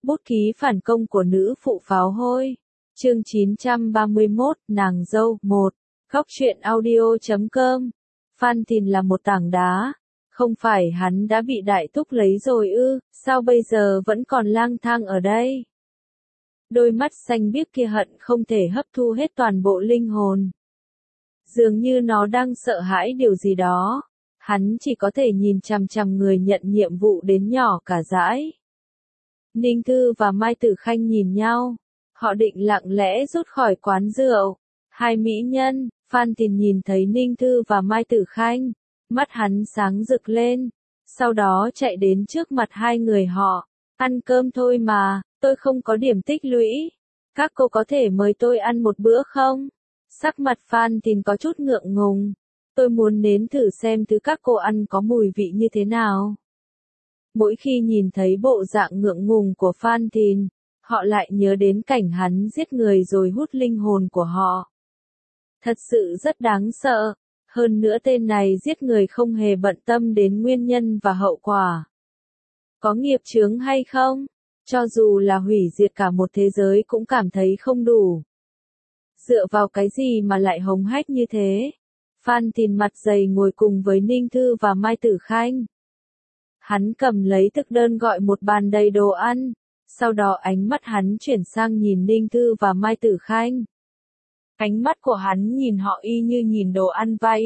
Bút ký phản công của nữ phụ pháo hôi. Chương 931, nàng dâu 1. Góc truyện audio.com. Phan Thìn là một tảng đá. Không phải hắn đã bị Đại Thúc lấy rồi ư, sao bây giờ vẫn còn lang thang ở đây? Đôi mắt xanh biếc kia hận không thể hấp thu hết toàn bộ linh hồn. Dường như nó đang sợ hãi điều gì đó. Hắn chỉ có thể nhìn chằm chằm người nhận nhiệm vụ đến nhỏ cả dãi. Ninh Thư và Mai Tử Khanh nhìn nhau. Họ định lặng lẽ rút khỏi quán rượu. Hai mỹ nhân, Phan Thìn nhìn thấy Ninh Thư và Mai Tử Khanh. Mắt hắn sáng rực lên. Sau đó chạy đến trước mặt hai người họ. Ăn cơm thôi mà, tôi không có điểm tích lũy. Các cô có thể mời tôi ăn một bữa không? Sắc mặt Phan Thìn có chút ngượng ngùng. Tôi muốn nếm thử xem thứ các cô ăn có mùi vị như thế nào. Mỗi khi nhìn thấy bộ dạng ngượng ngùng của Phan Thìn, họ lại nhớ đến cảnh hắn giết người rồi hút linh hồn của họ. Thật sự rất đáng sợ. Hơn nữa tên này giết người không hề bận tâm đến nguyên nhân và hậu quả. Có nghiệp chướng hay không? Cho dù là hủy diệt cả một thế giới cũng cảm thấy không đủ. Dựa vào cái gì mà lại hống hách như thế? Phan Thìn mặt dày ngồi cùng với Ninh Thư và Mai Tử Khanh. Hắn cầm lấy thực đơn gọi một bàn đầy đồ ăn. Sau đó ánh mắt hắn chuyển sang nhìn Ninh Thư và Mai Tử Khanh. Ánh mắt của hắn nhìn họ y như nhìn đồ ăn vậy.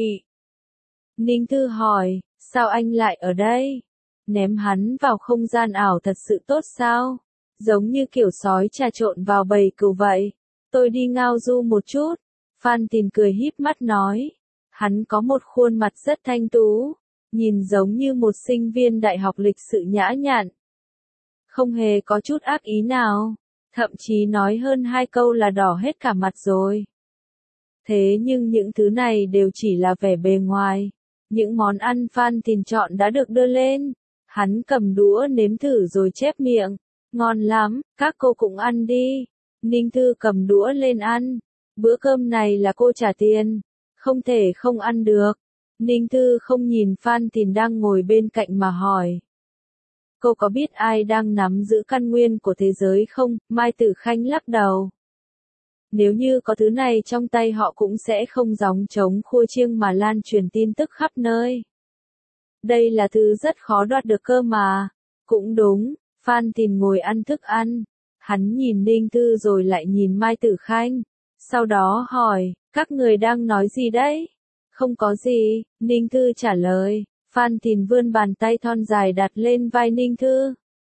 Ninh Thư hỏi, sao anh lại ở đây? Ném hắn vào không gian ảo thật sự tốt sao? Giống như kiểu sói trà trộn vào bầy cừu vậy. Tôi đi ngao du một chút. Phan Thìn cười híp mắt nói. Hắn có một khuôn mặt rất thanh tú. Nhìn giống như một sinh viên đại học lịch sự nhã nhặn. Không hề có chút ác ý nào. Thậm chí nói hơn hai câu là đỏ hết cả mặt rồi. Thế nhưng những thứ này đều chỉ là vẻ bề ngoài. Những món ăn Phan Thìn chọn đã được đưa lên. Hắn cầm đũa nếm thử rồi chép miệng. Ngon lắm, các cô cũng ăn đi. Ninh Thư cầm đũa lên ăn. Bữa cơm này là cô trả tiền. Không thể không ăn được. Ninh Thư không nhìn Phan Thìn đang ngồi bên cạnh mà hỏi. Cô có biết ai đang nắm giữ căn nguyên của thế giới không? Mai Tử Khanh lắc đầu. Nếu như có thứ này trong tay họ cũng sẽ không gióng trống khua chiêng mà lan truyền tin tức khắp nơi. Đây là thứ rất khó đoạt được cơ mà. Cũng đúng, Phan Thìn ngồi ăn thức ăn. Hắn nhìn Ninh Thư rồi lại nhìn Mai Tử Khanh. Sau đó hỏi, các người đang nói gì đấy? Không có gì, Ninh Thư trả lời. Phan Thìn vươn bàn tay thon dài đặt lên vai Ninh Thư.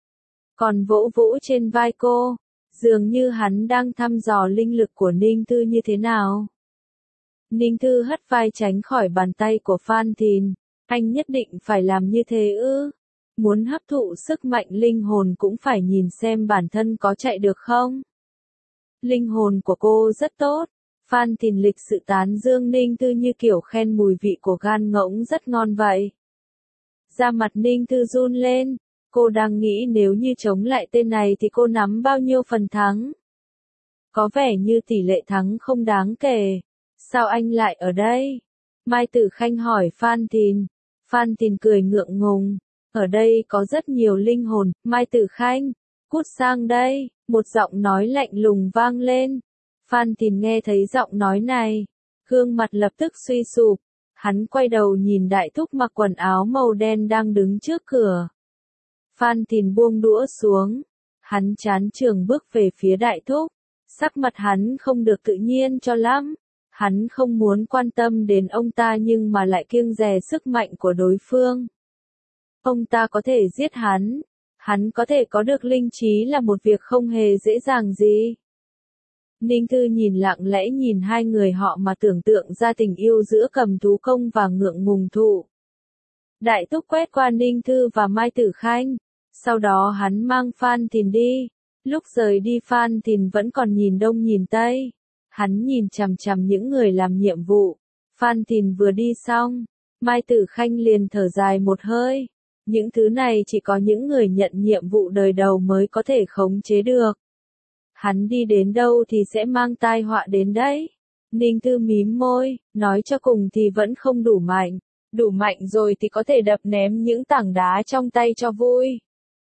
Còn vỗ vỗ trên vai cô. Dường như hắn đang thăm dò linh lực của Ninh Thư như thế nào. Ninh Thư hất vai tránh khỏi bàn tay của Phan Thìn. Anh nhất định phải làm như thế ư? Muốn hấp thụ sức mạnh linh hồn cũng phải nhìn xem bản thân có chạy được không? Linh hồn của cô rất tốt. Phan Thìn lịch sự tán dương Ninh Thư như kiểu khen mùi vị của gan ngỗng rất ngon vậy. Da mặt Ninh Thư run lên. Cô đang nghĩ nếu như chống lại tên này thì cô nắm bao nhiêu phần thắng. Có vẻ như tỷ lệ thắng không đáng kể. Sao anh lại ở đây? Mai Tử Khanh hỏi Phan Thìn. Phan Thìn cười ngượng ngùng. Ở đây có rất nhiều linh hồn. Mai Tử Khanh, cút sang đây. Một giọng nói lạnh lùng vang lên. Phan Thìn nghe thấy giọng nói này. Gương mặt lập tức suy sụp. Hắn quay đầu nhìn Đại Thúc mặc quần áo màu đen đang đứng trước cửa. Phan Thìn buông đũa xuống. Hắn chán chường bước về phía Đại Thúc. Sắc mặt hắn không được tự nhiên cho lắm. Hắn không muốn quan tâm đến ông ta nhưng mà lại kiêng dè sức mạnh của đối phương. Ông ta có thể giết hắn. Hắn có thể có được linh trí là một việc không hề dễ dàng gì. Ninh Thư nhìn lặng lẽ nhìn hai người họ mà tưởng tượng ra tình yêu giữa Cầm Tú Công và Ngượng Ngùng Thụ. Đại Thúc quét qua Ninh Thư và Mai Tử Khanh. Sau đó hắn mang Phan Thìn đi. Lúc rời đi Phan Thìn vẫn còn nhìn đông nhìn tây. Hắn nhìn chằm chằm những người làm nhiệm vụ. Phan Thìn vừa đi xong. Mai Tử Khanh liền thở dài một hơi. Những thứ này chỉ có những người nhận nhiệm vụ đời đầu mới có thể khống chế được. Hắn đi đến đâu thì sẽ mang tai họa đến đấy. Ninh Thư mím môi, nói cho cùng thì vẫn không đủ mạnh. Đủ mạnh rồi thì có thể đập ném những tảng đá trong tay cho vui.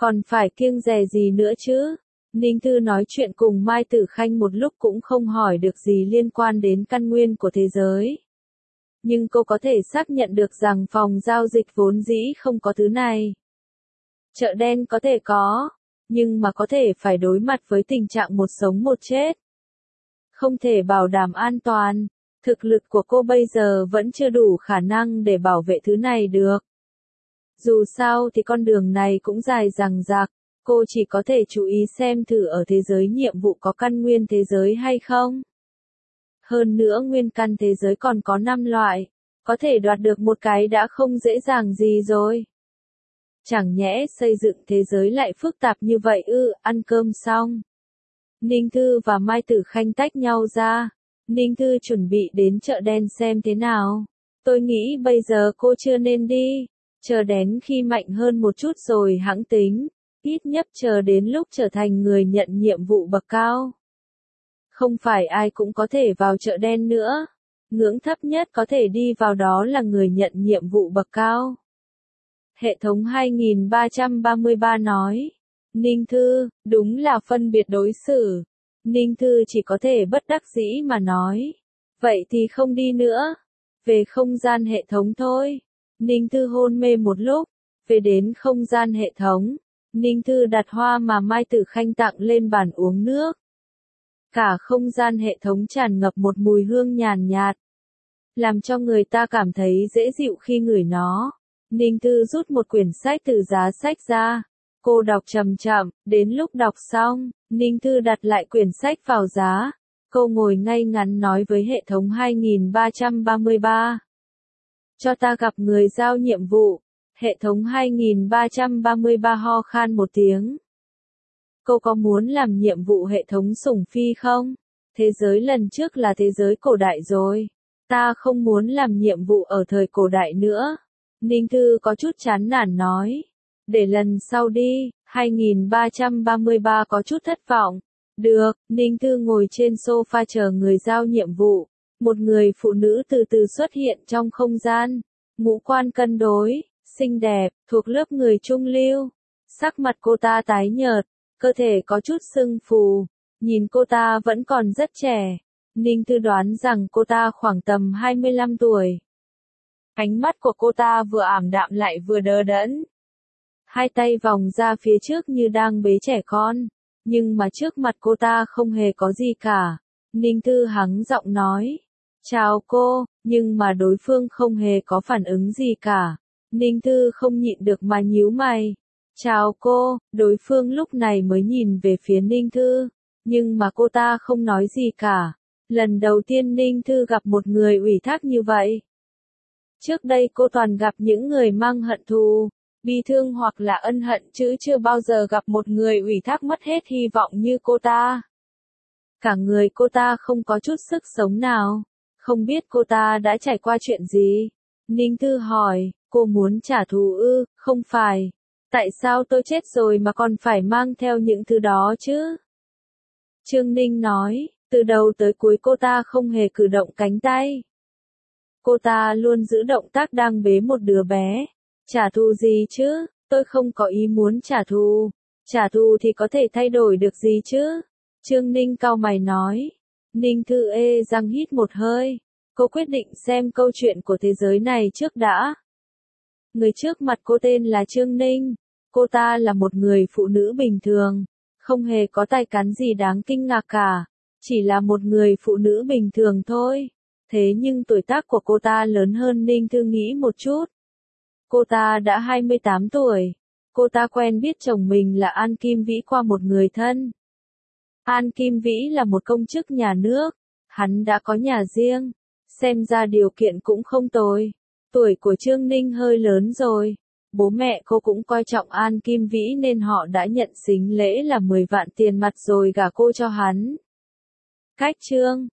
Còn phải kiêng dè gì nữa chứ? Ninh Thư nói chuyện cùng Mai Tử Khanh một lúc cũng không hỏi được gì liên quan đến căn nguyên của thế giới. Nhưng cô có thể xác nhận được rằng phòng giao dịch vốn dĩ không có thứ này. Chợ đen có thể có, nhưng mà có thể phải đối mặt với tình trạng một sống một chết. Không thể bảo đảm an toàn, thực lực của cô bây giờ vẫn chưa đủ khả năng để bảo vệ thứ này được. Dù sao thì con đường này cũng dài dằng dặc, cô chỉ có thể chú ý xem thử ở thế giới nhiệm vụ có căn nguyên thế giới hay không. Hơn nữa nguyên căn thế giới còn có 5 loại, có thể đoạt được một cái đã không dễ dàng gì rồi. Chẳng nhẽ xây dựng thế giới lại phức tạp như vậy ư? Ăn cơm xong, Ninh Thư và Mai Tử Khanh tách nhau ra. Ninh Thư chuẩn bị đến chợ đen xem thế nào. Tôi nghĩ bây giờ cô chưa nên đi, chờ đến khi mạnh hơn một chút rồi hẵng tính, ít nhất chờ đến lúc trở thành người nhận nhiệm vụ bậc cao. Không phải ai cũng có thể vào chợ đen nữa, ngưỡng thấp nhất có thể đi vào đó là người nhận nhiệm vụ bậc cao. Hệ thống 2333 nói. Ninh Thư, đúng là phân biệt đối xử. Ninh Thư chỉ có thể bất đắc dĩ mà nói. Vậy thì không đi nữa. Về không gian hệ thống thôi. Ninh Thư hôn mê một lúc. Về đến không gian hệ thống. Ninh Thư đặt hoa mà Mai Tử Khanh tặng lên bàn uống nước. Cả không gian hệ thống tràn ngập một mùi hương nhàn nhạt, làm cho người ta cảm thấy dễ dịu khi ngửi nó. Ninh Thư rút một quyển sách từ giá sách ra. Cô đọc chậm chậm, đến lúc đọc xong, Ninh Thư đặt lại quyển sách vào giá. Cô ngồi ngay ngắn nói với hệ thống 2333. Cho ta gặp người giao nhiệm vụ. Hệ thống 2333 ho khan một tiếng. Cô có muốn làm nhiệm vụ hệ thống sủng phi không? Thế giới lần trước là thế giới cổ đại rồi. Ta không muốn làm nhiệm vụ ở thời cổ đại nữa. Ninh Thư có chút chán nản nói. Để lần sau đi. 2333 có chút thất vọng. Được, Ninh Thư ngồi trên sofa chờ người giao nhiệm vụ. Một người phụ nữ từ từ xuất hiện trong không gian. Ngũ quan cân đối, xinh đẹp, thuộc lớp người trung lưu. Sắc mặt cô ta tái nhợt, cơ thể có chút sưng phù. Nhìn cô ta vẫn còn rất trẻ. Ninh Thư đoán rằng cô ta khoảng tầm 25 tuổi. Ánh mắt của cô ta vừa ảm đạm lại vừa đờ đẫn. Hai tay vòng ra phía trước như đang bế trẻ con. Nhưng mà trước mặt cô ta không hề có gì cả. Ninh Thư hắng giọng nói. Chào cô, nhưng mà đối phương không hề có phản ứng gì cả. Ninh Thư không nhịn được mà nhíu mày. Chào cô, đối phương lúc này mới nhìn về phía Ninh Thư. Nhưng mà cô ta không nói gì cả. Lần đầu tiên Ninh Thư gặp một người ủy thác như vậy. Trước đây cô toàn gặp những người mang hận thù, bi thương hoặc là ân hận chứ chưa bao giờ gặp một người ủy thác mất hết hy vọng như cô ta. Cả người cô ta không có chút sức sống nào. Không biết cô ta đã trải qua chuyện gì? Ninh Thư hỏi, cô muốn trả thù ư? Không phải. Tại sao tôi chết rồi mà còn phải mang theo những thứ đó chứ? Trương Ninh nói, từ đầu tới cuối cô ta không hề cử động cánh tay. Cô ta luôn giữ động tác đang bế một đứa bé. Trả thù gì chứ? Tôi không có ý muốn trả thù. Trả thù thì có thể thay đổi được gì chứ? Trương Ninh cau mày nói. Ninh Thư ê răng hít một hơi. Cô quyết định xem câu chuyện của thế giới này trước đã. Người trước mặt cô tên là Trương Ninh. Cô ta là một người phụ nữ bình thường. Không hề có tài cán gì đáng kinh ngạc cả. Chỉ là một người phụ nữ bình thường thôi. Thế nhưng tuổi tác của cô ta lớn hơn Ninh Thư nghĩ một chút. Cô ta đã 28 tuổi. Cô ta quen biết chồng mình là An Kim Vĩ qua một người thân. An Kim Vĩ là một công chức nhà nước. Hắn đã có nhà riêng. Xem ra điều kiện cũng không tồi. Tuổi của Trương Ninh hơi lớn rồi. Bố mẹ cô cũng coi trọng An Kim Vĩ nên họ đã nhận sính lễ là 10 vạn tiền mặt rồi gả cô cho hắn. Cách chương